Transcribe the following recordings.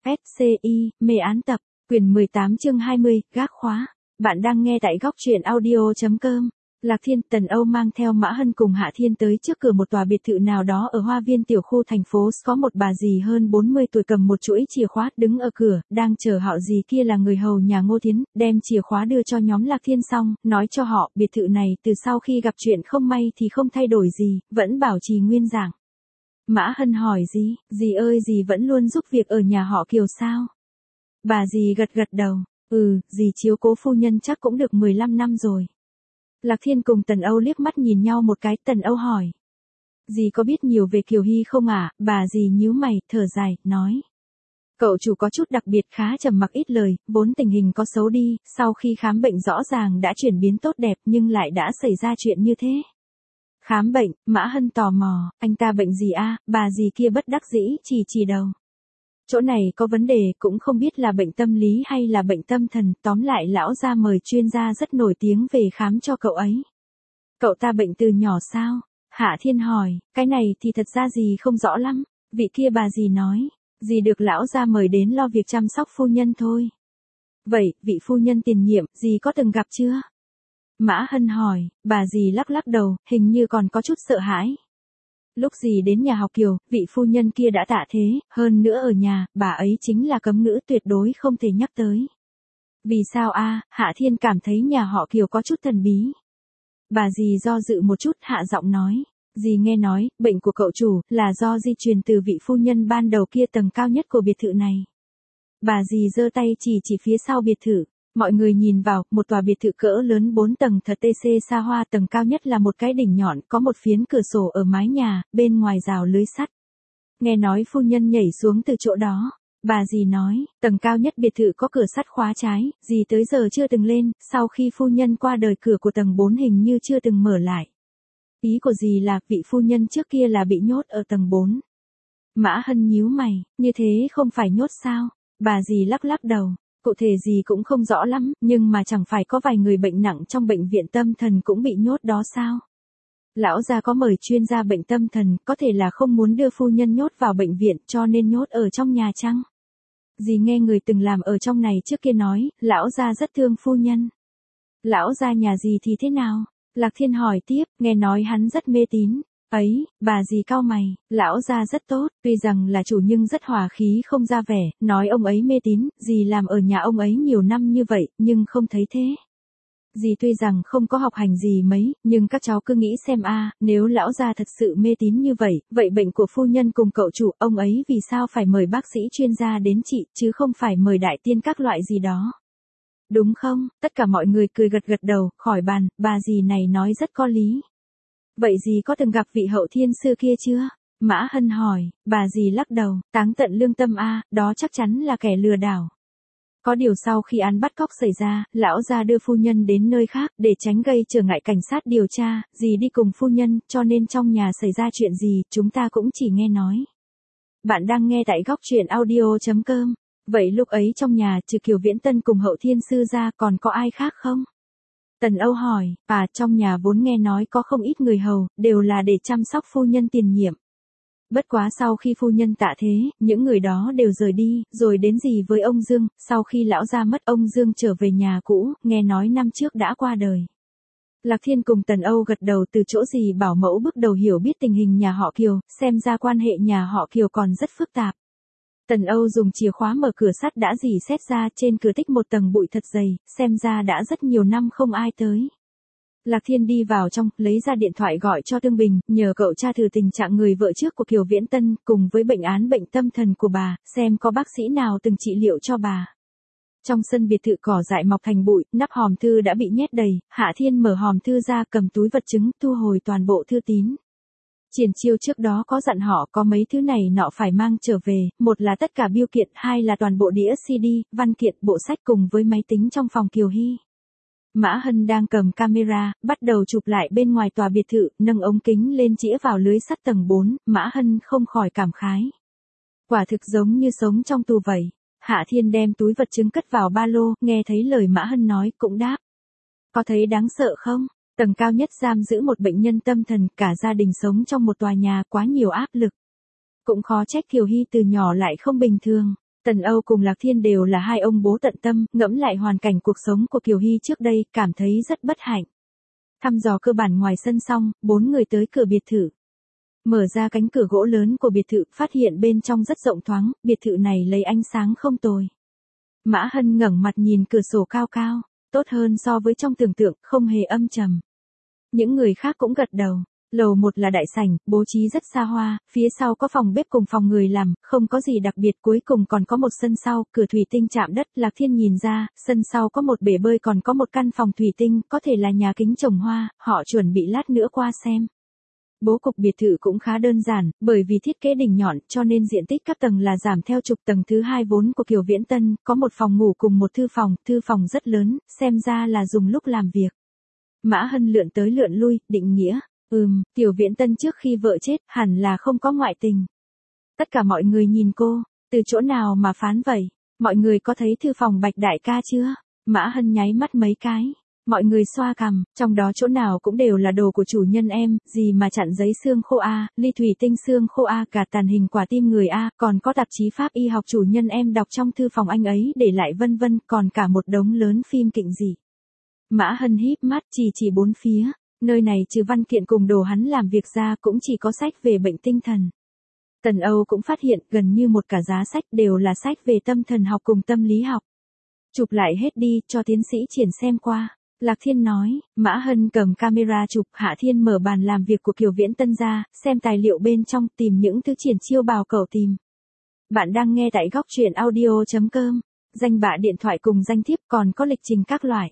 SCI, mê án tập, quyển 18 chương 20, gác khóa. Bạn đang nghe tại góc truyện audio.com. Lạc Thiên, Tần Âu mang theo Mã Hân cùng Hạ Thiên tới trước cửa một tòa biệt thự nào đó ở Hoa Viên tiểu khu thành phố. Có một bà dì hơn 40 tuổi cầm một chuỗi chìa khóa đứng ở cửa, đang chờ họ dì kia là người hầu nhà Ngô Thiến, đem chìa khóa đưa cho nhóm Lạc Thiên xong, nói cho họ biệt thự này từ sau khi gặp chuyện không may thì không thay đổi gì, vẫn bảo trì nguyên dạng. Mã Hân hỏi dì ơi dì vẫn luôn giúp việc ở nhà họ Kiều sao? Bà dì gật gật đầu, dì chiếu cố phu nhân chắc cũng được 15 năm rồi. Lạc Thiên cùng Tần Âu liếc mắt nhìn nhau một cái, Tần Âu hỏi. Dì có biết nhiều về Kiều Hy không ạ? Bà dì nhíu mày, thở dài, nói. Cậu chủ có chút đặc biệt khá trầm mặc ít lời, vốn tình hình có xấu đi, sau khi khám bệnh rõ ràng đã chuyển biến tốt đẹp nhưng lại đã xảy ra chuyện như thế. Khám bệnh, Mã Hân tò mò, anh ta bệnh gì a? Bà dì kia bất đắc dĩ, chỉ đầu. Chỗ này có vấn đề, cũng không biết là bệnh tâm lý hay là bệnh tâm thần, tóm lại lão gia mời chuyên gia rất nổi tiếng về khám cho cậu ấy. Cậu ta bệnh từ nhỏ sao? Hạ Thiên hỏi, cái này thì thật ra dì không rõ lắm, vị kia bà dì nói, dì được lão gia mời đến lo việc chăm sóc phu nhân thôi. Vậy, vị phu nhân tiền nhiệm, dì có từng gặp chưa? Mã Hân hỏi, bà dì lắc lắc đầu, hình như còn có chút sợ hãi. Lúc dì đến nhà họ Kiều, vị phu nhân kia đã tạ thế, hơn nữa ở nhà, bà ấy chính là cấm ngữ tuyệt đối không thể nhắc tới. Vì sao a? Hạ Thiên cảm thấy nhà họ Kiều có chút thần bí. Bà dì do dự một chút, hạ giọng nói, dì nghe nói, bệnh của cậu chủ, là do di truyền từ vị phu nhân ban đầu kia tầng cao nhất của biệt thự này. Bà dì giơ tay chỉ phía sau biệt thự. Mọi người nhìn vào, một tòa biệt thự cỡ lớn 4 tầng thật TC xa hoa, tầng cao nhất là một cái đỉnh nhọn, có một phiến cửa sổ ở mái nhà, bên ngoài rào lưới sắt. Nghe nói phu nhân nhảy xuống từ chỗ đó. Bà dì nói, tầng cao nhất biệt thự có cửa sắt khóa trái, dì tới giờ chưa từng lên, sau khi phu nhân qua đời cửa của tầng 4 hình như chưa từng mở lại. Ý của dì là, vị phu nhân trước kia là bị nhốt ở tầng 4. Mã Hân nhíu mày, như thế không phải nhốt sao? Bà dì lắc lắc đầu. Cụ thể gì cũng không rõ lắm, nhưng mà chẳng phải có vài người bệnh nặng trong bệnh viện tâm thần cũng bị nhốt đó sao? Lão gia có mời chuyên gia bệnh tâm thần, có thể là không muốn đưa phu nhân nhốt vào bệnh viện cho nên nhốt ở trong nhà chăng? Dì nghe người từng làm ở trong này trước kia nói, lão gia rất thương phu nhân. Lão gia nhà dì thì thế nào? Lạc Thiên hỏi tiếp, nghe nói hắn rất mê tín. Ấy, bà dì cau mày, lão gia rất tốt, tuy rằng là chủ nhưng rất hòa khí không ra vẻ, nói ông ấy mê tín, dì làm ở nhà ông ấy nhiều năm như vậy, nhưng không thấy thế. Dì tuy rằng không có học hành gì mấy, nhưng các cháu cứ nghĩ xem nếu lão gia thật sự mê tín như vậy, vậy bệnh của phu nhân cùng cậu chủ, ông ấy vì sao phải mời bác sĩ chuyên gia đến trị, chứ không phải mời đại tiên các loại gì đó. Đúng không? Tất cả mọi người cười gật gật đầu, khỏi bàn, bà dì này nói rất có lý. Vậy dì có từng gặp vị hậu thiên sư kia chưa? Mã Hân hỏi, bà dì lắc đầu, táng tận lương tâm đó chắc chắn là kẻ lừa đảo. Có điều sau khi án bắt cóc xảy ra, lão gia đưa phu nhân đến nơi khác, để tránh gây trở ngại cảnh sát điều tra, dì đi cùng phu nhân, cho nên trong nhà xảy ra chuyện gì, chúng ta cũng chỉ nghe nói. Bạn đang nghe tại góc truyện audio.com. Vậy lúc ấy trong nhà trừ Kiều Viễn Tân cùng hậu thiên sư ra còn có ai khác không? Tần Âu hỏi, trong nhà vốn nghe nói có không ít người hầu, đều là để chăm sóc phu nhân tiền nhiệm. Bất quá sau khi phu nhân tạ thế, những người đó đều rời đi, rồi đến gì với ông Dương, sau khi lão gia mất ông Dương trở về nhà cũ, nghe nói năm trước đã qua đời. Lạc Thiên cùng Tần Âu gật đầu từ chỗ gì bảo mẫu bước đầu hiểu biết tình hình nhà họ Kiều, xem ra quan hệ nhà họ Kiều còn rất phức tạp. Tần Âu dùng chìa khóa mở cửa sắt đã dỉ xét ra trên cửa tích một tầng bụi thật dày, xem ra đã rất nhiều năm không ai tới. Lạc Thiên đi vào trong, lấy ra điện thoại gọi cho Tương Bình, nhờ cậu tra thử tình trạng người vợ trước của Kiều Viễn Tân, cùng với bệnh án bệnh tâm thần của bà, xem có bác sĩ nào từng trị liệu cho bà. Trong sân biệt thự cỏ dại mọc thành bụi, nắp hòm thư đã bị nhét đầy, Hạ Thiên mở hòm thư ra cầm túi vật chứng, thu hồi toàn bộ thư tín. Triển Chiêu trước đó có dặn họ có mấy thứ này nọ phải mang trở về, một là tất cả bưu kiện, hai là toàn bộ đĩa CD, văn kiện, bộ sách cùng với máy tính trong phòng Kiều Hy. Mã Hân đang cầm camera, bắt đầu chụp lại bên ngoài tòa biệt thự, nâng ống kính lên chĩa vào lưới sắt tầng 4, Mã Hân không khỏi cảm khái. Quả thực giống như sống trong tù vậy. Hạ Thiên đem túi vật chứng cất vào ba lô, nghe thấy lời Mã Hân nói, cũng đáp. Có thấy đáng sợ không? Tầng cao nhất giam giữ một bệnh nhân tâm thần, cả gia đình sống trong một tòa nhà, quá nhiều áp lực. Cũng khó trách Kiều Hy từ nhỏ lại không bình thường. Tần Âu cùng Lạc Thiên đều là hai ông bố tận tâm, ngẫm lại hoàn cảnh cuộc sống của Kiều Hy trước đây, cảm thấy rất bất hạnh. Thăm dò cơ bản ngoài sân xong, 4 người tới cửa biệt thự. Mở ra cánh cửa gỗ lớn của biệt thự, phát hiện bên trong rất rộng thoáng, biệt thự này lấy ánh sáng không tồi. Mã Hân ngẩng mặt nhìn cửa sổ cao cao, tốt hơn so với trong tưởng tượng, không hề âm trầm. Những người khác cũng gật đầu. Lầu 1 là đại sảnh, bố trí rất xa hoa, phía sau có phòng bếp cùng phòng người làm, không có gì đặc biệt, cuối cùng còn có một sân sau, cửa thủy tinh chạm đất, Lạc Thiên nhìn ra, sân sau có một bể bơi còn có một căn phòng thủy tinh, có thể là nhà kính trồng hoa, họ chuẩn bị lát nữa qua xem. Bố cục biệt thự cũng khá đơn giản, bởi vì thiết kế đỉnh nhọn cho nên diện tích các tầng là giảm theo trục. Tầng thứ 2 vốn của Kiều Viễn Tân, có một phòng ngủ cùng một thư phòng rất lớn, xem ra là dùng lúc làm việc. Mã Hân lượn tới lượn lui, định nghĩa, Tiểu Viễn Tân trước khi vợ chết, hẳn là không có ngoại tình. Tất cả mọi người nhìn cô, từ chỗ nào mà phán vậy? Mọi người có thấy thư phòng Bạch đại ca chưa? Mã Hân nháy mắt mấy cái. Mọi người xoa cằm, trong đó chỗ nào cũng đều là đồ của chủ nhân em, gì mà chặn giấy xương khô a, ly thủy tinh xương khô a, cả tàn hình quả tim người a, còn có tạp chí pháp y học chủ nhân em đọc trong thư phòng anh ấy để lại vân vân, còn cả một đống lớn phim kịnh dị. Mã Hân híp mắt chỉ bốn phía, nơi này trừ văn kiện cùng đồ hắn làm việc ra cũng chỉ có sách về bệnh tinh thần. Tần Âu cũng phát hiện gần như một cả giá sách đều là sách về tâm thần học cùng tâm lý học. Chụp lại hết đi, cho tiến sĩ Triển xem qua. Lạc Thiên nói, Mã Hân cầm camera chụp, Hạ Thiên mở bàn làm việc của Kiều Viễn Tân ra, xem tài liệu bên trong, tìm những thứ Triển chiêu bảo cậu tìm. Bạn đang nghe tại góc truyện audio.com, danh bạ điện thoại cùng danh thiếp còn có lịch trình các loại.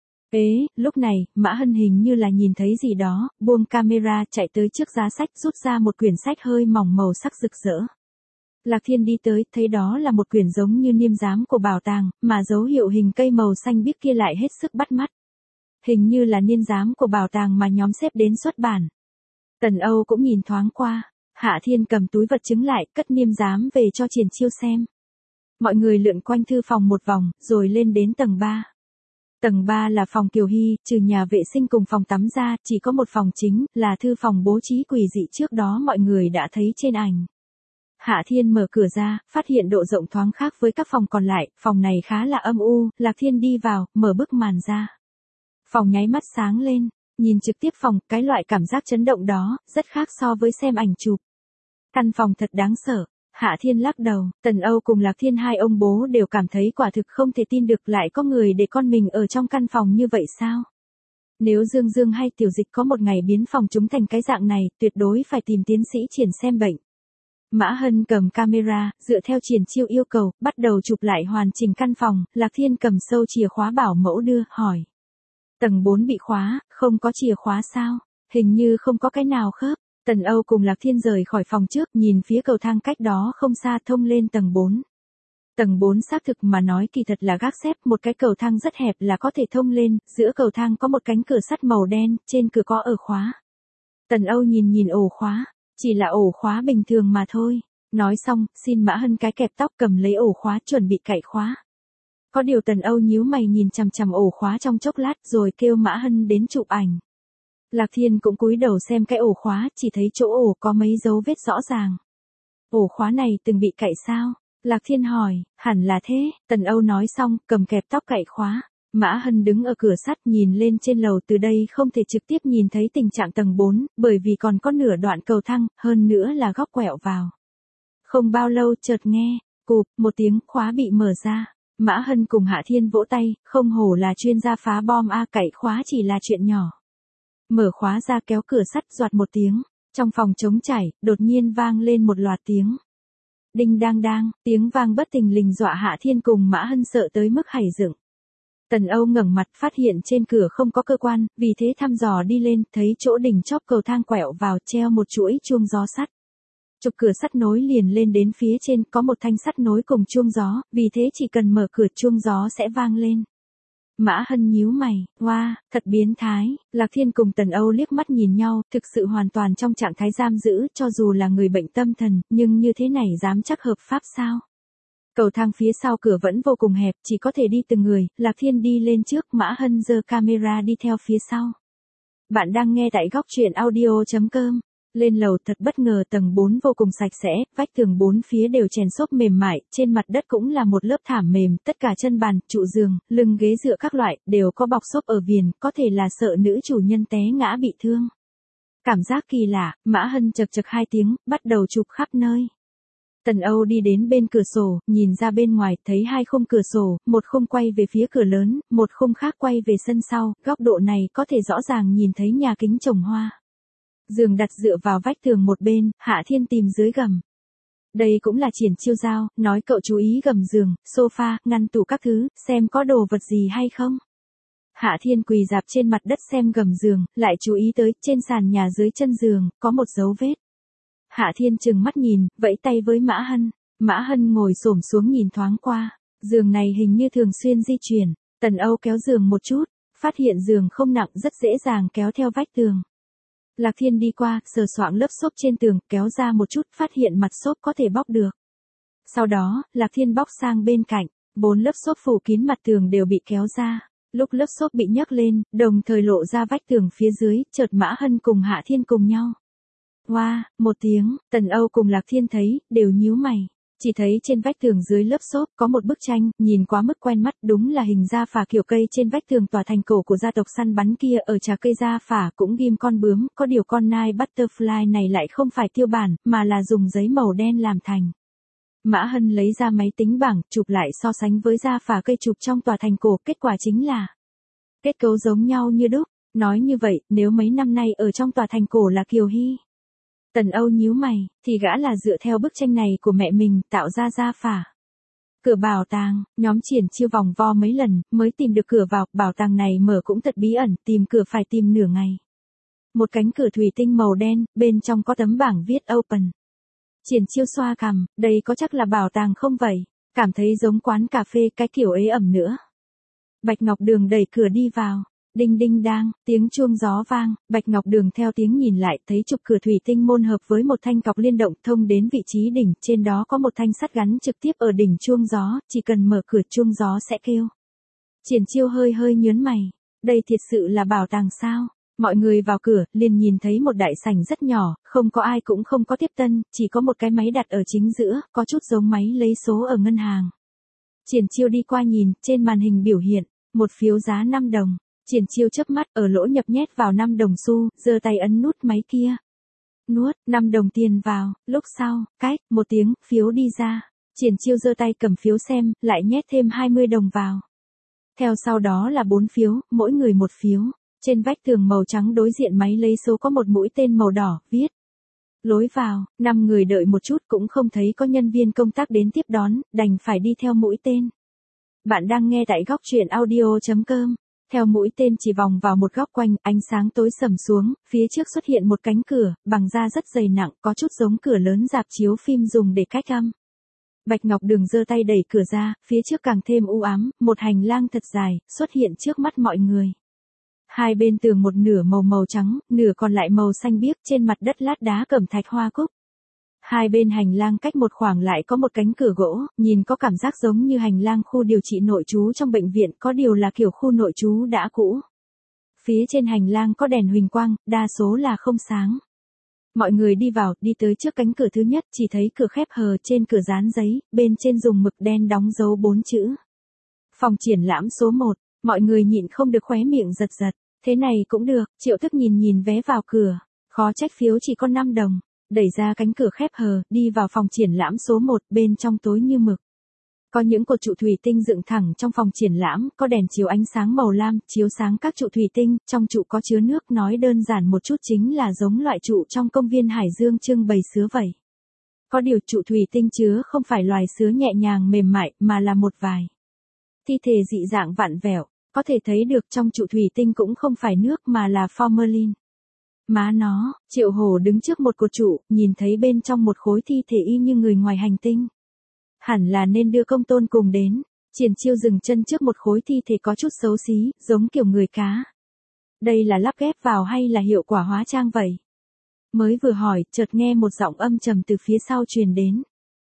Lúc này, Mã Hân hình như là nhìn thấy gì đó, buông camera chạy tới trước giá sách rút ra một quyển sách hơi mỏng màu sắc rực rỡ. Lạc Thiên đi tới, thấy đó là một quyển giống như niêm giám của bảo tàng, mà dấu hiệu hình cây màu xanh biếc kia lại hết sức bắt mắt. Hình như là niêm giám của bảo tàng mà nhóm xếp đến xuất bản. Tần Âu cũng nhìn thoáng qua, Hạ Thiên cầm túi vật chứng lại, cất niêm giám về cho Triển Chiêu xem. Mọi người lượn quanh thư phòng một vòng, rồi lên đến tầng 3. Tầng 3 là phòng Kiều Hy, trừ nhà vệ sinh cùng phòng tắm ra, chỉ có một phòng chính, là thư phòng bố trí quỷ dị trước đó mọi người đã thấy trên ảnh. Hạ Thiên mở cửa ra, phát hiện độ rộng thoáng khác với các phòng còn lại, phòng này khá là âm u, Lạc Thiên đi vào, mở bức màn ra. Phòng nháy mắt sáng lên, nhìn trực tiếp phòng, cái loại cảm giác chấn động đó, rất khác so với xem ảnh chụp. Căn phòng thật đáng sợ. Hạ Thiên lắc đầu, Tần Âu cùng Lạc Thiên hai ông bố đều cảm thấy quả thực không thể tin được lại có người để con mình ở trong căn phòng như vậy sao? Nếu Dương Dương hay Tiểu Dịch có một ngày biến phòng chúng thành cái dạng này, tuyệt đối phải tìm tiến sĩ Triển xem bệnh. Mã Hân cầm camera, dựa theo Triển Chiêu yêu cầu, bắt đầu chụp lại hoàn chỉnh căn phòng, Lạc Thiên cầm sâu chìa khóa bảo mẫu đưa, hỏi. Tầng 4 bị khóa, không có chìa khóa sao? Hình như không có cái nào khớp. Tần Âu cùng Lạc Thiên rời khỏi phòng trước, nhìn phía cầu thang cách đó không xa thông lên tầng 4. Tầng 4 xác thực mà nói kỳ thật là gác xếp, một cái cầu thang rất hẹp là có thể thông lên, giữa cầu thang có một cánh cửa sắt màu đen, trên cửa có ổ khóa. Tần Âu nhìn ổ khóa, chỉ là ổ khóa bình thường mà thôi. Nói xong, xin Mã Hân cái kẹp tóc cầm lấy ổ khóa chuẩn bị cạy khóa. Có điều Tần Âu nhíu mày nhìn chằm chằm ổ khóa trong chốc lát rồi kêu Mã Hân đến chụp ảnh. Lạc Thiên cũng cúi đầu xem cái ổ khóa, chỉ thấy chỗ ổ có mấy dấu vết rõ ràng. Ổ khóa này từng bị cạy sao? Lạc Thiên hỏi, hẳn là thế, Tần Âu nói xong, cầm kẹp tóc cạy khóa. Mã Hân đứng ở cửa sắt nhìn lên trên lầu, từ đây không thể trực tiếp nhìn thấy tình trạng tầng 4, bởi vì còn có nửa đoạn cầu thang, hơn nữa là góc quẹo vào. Không bao lâu chợt nghe, cụp, một tiếng, khóa bị mở ra. Mã Hân cùng Hạ Thiên vỗ tay, không hổ là chuyên gia phá bom a, cạy khóa chỉ là chuyện nhỏ. Mở khóa ra kéo cửa sắt doạt một tiếng, trong phòng trống trải, đột nhiên vang lên một loạt tiếng. Đinh đang đang, tiếng vang bất thình lình dọa Hạ Thiên cùng Mã Hân sợ tới mức hảy dựng. Tần Âu ngẩng mặt phát hiện trên cửa không có cơ quan, vì thế thăm dò đi lên, thấy chỗ đỉnh chóp cầu thang quẹo vào treo một chuỗi chuông gió sắt. Trục cửa sắt nối liền lên đến phía trên, có một thanh sắt nối cùng chuông gió, vì thế chỉ cần mở cửa chuông gió sẽ vang lên. Mã Hân nhíu mày, wow, thật biến thái. Lạc Thiên cùng Tần Âu liếc mắt nhìn nhau, thực sự hoàn toàn trong trạng thái giam giữ, cho dù là người bệnh tâm thần, nhưng như thế này dám chắc hợp pháp sao? Cầu thang phía sau cửa vẫn vô cùng hẹp, chỉ có thể đi từng người, Lạc Thiên đi lên trước, Mã Hân giơ camera đi theo phía sau. Bạn đang nghe tại góc truyện audio.com. Lên lầu thật bất ngờ tầng 4 vô cùng sạch sẽ, vách tường bốn phía đều chèn xốp mềm mại, trên mặt đất cũng là một lớp thảm mềm, tất cả chân bàn, trụ giường, lưng ghế dựa các loại, đều có bọc xốp ở viền, có thể là sợ nữ chủ nhân té ngã bị thương. Cảm giác kỳ lạ, Mã Hân chật chật 2 tiếng, bắt đầu chụp khắp nơi. Tần Âu đi đến bên cửa sổ, nhìn ra bên ngoài, thấy 2 khung cửa sổ, một khung quay về phía cửa lớn, một khung khác quay về sân sau, góc độ này có thể rõ ràng nhìn thấy nhà kính trồng hoa. Giường đặt dựa vào vách tường một bên, Hạ Thiên tìm dưới gầm. Đây cũng là Triển Chiêu giao, nói cậu chú ý gầm giường, sofa, ngăn tủ các thứ, xem có đồ vật gì hay không. Hạ Thiên quỳ dạp trên mặt đất xem gầm giường, lại chú ý tới, trên sàn nhà dưới chân giường, có một dấu vết. Hạ Thiên trừng mắt nhìn, vẫy tay với Mã Hân. Mã Hân ngồi xổm xuống nhìn thoáng qua, giường này hình như thường xuyên di chuyển. Tần Âu kéo giường một chút, phát hiện giường không nặng, rất dễ dàng kéo theo vách tường. Lạc Thiên đi qua, sờ soạng lớp xốp trên tường, kéo ra một chút, phát hiện mặt xốp có thể bóc được. Sau đó, Lạc Thiên bóc sang bên cạnh, 4 lớp xốp phủ kín mặt tường đều bị kéo ra. Lúc lớp xốp bị nhấc lên, đồng thời lộ ra vách tường phía dưới, chợt Mã Hân cùng Hạ Thiên cùng nhau. Wow, một tiếng, Tần Âu cùng Lạc Thiên thấy, đều nhíu mày. Chỉ thấy trên vách tường dưới lớp xốp có một bức tranh, nhìn quá mức quen mắt, đúng là hình da phả kiểu cây trên vách tường tòa thành cổ của gia tộc săn bắn kia, ở trà cây da phả cũng ghim con bướm, có điều con nai butterfly này lại không phải tiêu bản, mà là dùng giấy màu đen làm thành. Mã Hân lấy ra máy tính bảng, chụp lại so sánh với da phả cây chụp trong tòa thành cổ, kết quả chính là kết cấu giống nhau như đúc. Nói như vậy, nếu mấy năm nay ở trong tòa thành cổ là Kiều Hy, Tần Âu nhíu mày, thì gã là dựa theo bức tranh này của mẹ mình tạo ra da phả. Cửa bảo tàng, nhóm Triển Chiêu vòng vo mấy lần, mới tìm được cửa vào, bảo tàng này mở cũng thật bí ẩn, tìm cửa phải tìm nửa ngày. Một cánh cửa thủy tinh màu đen, bên trong có tấm bảng viết Open. Triển Chiêu xoa cằm, đây có chắc là bảo tàng không vậy? Cảm thấy giống quán cà phê cái kiểu ế ẩm nữa. Bạch Ngọc Đường đẩy cửa đi vào. Đinh đinh đang, tiếng chuông gió vang, Bạch Ngọc Đường theo tiếng nhìn lại, thấy trục cửa thủy tinh môn hợp với một thanh cọc liên động thông đến vị trí đỉnh, trên đó có một thanh sắt gắn trực tiếp ở đỉnh chuông gió, chỉ cần mở cửa chuông gió sẽ kêu. Triển Chiêu hơi hơi nhớn mày, đây thiệt sự là bảo tàng sao? Mọi người vào cửa, liền nhìn thấy một đại sảnh rất nhỏ, không có ai cũng không có tiếp tân, chỉ có một cái máy đặt ở chính giữa, có chút giống máy lấy số ở ngân hàng. Triển Chiêu đi qua nhìn, trên màn hình biểu hiện, một phiếu giá 5 đồng. Triển Chiêu chớp mắt, ở lỗ nhập nhét vào 5 đồng xu, giơ tay ấn nút máy kia. Nuốt 5 đồng tiền vào, lúc sau, cách, một tiếng, phiếu đi ra. Triển Chiêu giơ tay cầm phiếu xem, lại nhét thêm 20 đồng vào. Theo sau đó là 4 phiếu, mỗi người một phiếu. Trên vách tường màu trắng đối diện máy lấy số có một mũi tên màu đỏ, viết. Lối vào, 5 người đợi một chút cũng không thấy có nhân viên công tác đến tiếp đón, đành phải đi theo mũi tên. Bạn đang nghe tại góc truyện audio.com. Theo mũi tên chỉ vòng vào một góc quanh, ánh sáng tối sầm xuống, phía trước xuất hiện một cánh cửa, bằng da rất dày nặng, có chút giống cửa lớn rạp chiếu phim dùng để cách âm. Bạch Ngọc Đường giơ tay đẩy cửa ra, phía trước càng thêm u ám, một hành lang thật dài, xuất hiện trước mắt mọi người. Hai bên tường một nửa màu trắng, nửa còn lại màu xanh biếc, trên mặt đất lát đá cẩm thạch hoa cúc. Hai bên hành lang cách một khoảng lại có một cánh cửa gỗ, nhìn có cảm giác giống như hành lang khu điều trị nội trú trong bệnh viện, có điều là kiểu khu nội trú đã cũ. Phía trên hành lang có đèn huỳnh quang, đa số là không sáng. Mọi người đi vào, đi tới trước cánh cửa thứ nhất, chỉ thấy cửa khép hờ, trên cửa dán giấy, bên trên dùng mực đen đóng dấu 4 chữ. Phòng triển lãm số 1, mọi người nhịn không được khóe miệng giật giật, thế này cũng được, Triệu Thức nhìn vé vào cửa, khó trách phiếu chỉ có 5 đồng. Đẩy ra cánh cửa khép hờ, đi vào phòng triển lãm số 1, bên trong tối như mực. Có những cột trụ thủy tinh dựng thẳng trong phòng triển lãm, có đèn chiếu ánh sáng màu lam, chiếu sáng các trụ thủy tinh, trong trụ có chứa nước, nói đơn giản một chút chính là giống loại trụ trong công viên Hải Dương trưng bày sứa vậy. Có điều trụ thủy tinh chứa không phải loài sứa nhẹ nhàng mềm mại, mà là một vài thi thể dị dạng vặn vẹo, có thể thấy được trong trụ thủy tinh cũng không phải nước mà là formalin. Má nó, Triệu Hổ đứng trước một cột trụ, nhìn thấy bên trong một khối thi thể y như người ngoài hành tinh. Hẳn là nên đưa Công Tôn cùng đến. Triển Chiêu dừng chân trước một khối thi thể có chút xấu xí, giống kiểu người cá. Đây là lắp ghép vào hay là hiệu quả hóa trang vậy? Mới vừa hỏi, chợt nghe một giọng âm trầm từ phía sau truyền đến.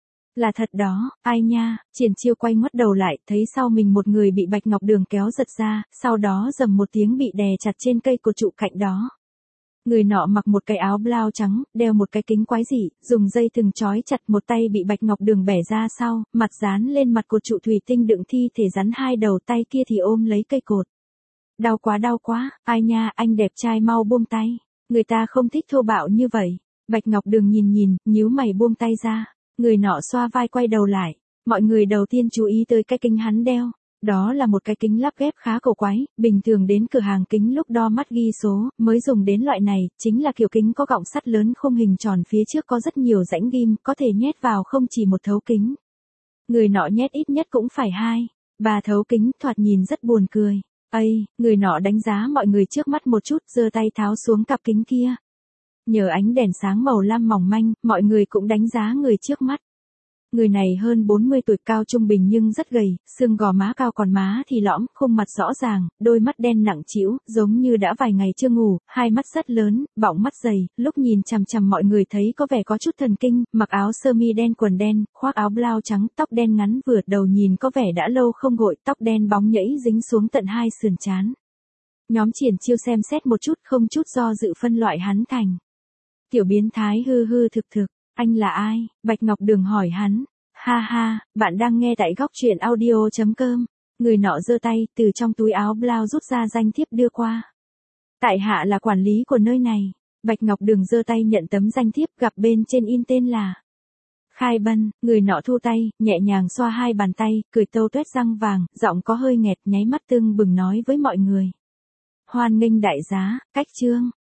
Là thật đó, ai nha? Triển Chiêu quay ngoắt đầu lại, thấy sau mình một người bị Bạch Ngọc Đường kéo giật ra, sau đó rầm một tiếng bị đè chặt trên cây cột trụ cạnh đó. Người nọ mặc một cái áo blau trắng, đeo một cái kính quái dị, dùng dây thừng trói chặt, một tay bị Bạch Ngọc Đường bẻ ra sau, mặt dán lên mặt cột trụ thủy tinh đựng thi thể rắn, hai đầu tay kia thì ôm lấy cây cột. Đau quá, ai nha, anh đẹp trai mau buông tay. Người ta không thích thô bạo như vậy. Bạch Ngọc Đường nhìn, nhíu mày buông tay ra. Người nọ xoa vai quay đầu lại. Mọi người đầu tiên chú ý tới cái kính hắn đeo. Đó là một cái kính lắp ghép khá cổ quái, bình thường đến cửa hàng kính lúc đo mắt ghi số, mới dùng đến loại này, chính là kiểu kính có gọng sắt lớn khung hình tròn, phía trước có rất nhiều rãnh ghim, có thể nhét vào không chỉ một thấu kính. Người nọ nhét ít nhất cũng phải 2-3 thấu kính, thoạt nhìn rất buồn cười. Người nọ đánh giá mọi người trước mắt một chút, giơ tay tháo xuống cặp kính kia. Nhờ ánh đèn sáng màu lam mỏng manh, mọi người cũng đánh giá người trước mắt. Người này hơn 40 tuổi, cao trung bình nhưng rất gầy, xương gò má cao còn má thì lõm, khuôn mặt rõ ràng, đôi mắt đen nặng trĩu, giống như đã vài ngày chưa ngủ, hai mắt rất lớn, bọng mắt dày, lúc nhìn chằm chằm mọi người thấy có vẻ có chút thần kinh, mặc áo sơ mi đen quần đen, khoác áo blau trắng, tóc đen ngắn vừa, đầu nhìn có vẻ đã lâu không gội, tóc đen bóng nhẫy dính xuống tận hai sườn trán. Nhóm Triển Chiêu xem xét một chút, không chút do dự phân loại hắn thành tiểu biến thái hư thực. Anh là ai? Bạch Ngọc Đường hỏi hắn. Ha, bạn đang nghe tại góc truyện audio.com. Người nọ giơ tay, từ trong túi áo blau rút ra danh thiếp đưa qua. Tại hạ là quản lý của nơi này. Bạch Ngọc Đường giơ tay nhận tấm danh thiếp, gặp bên trên in tên là Khai Bân. Người nọ thu tay, nhẹ nhàng xoa hai bàn tay, cười tâu tuét răng vàng, giọng có hơi nghẹt, nháy mắt tưng bừng nói với mọi người. Hoan nghênh đại giá, cách chương.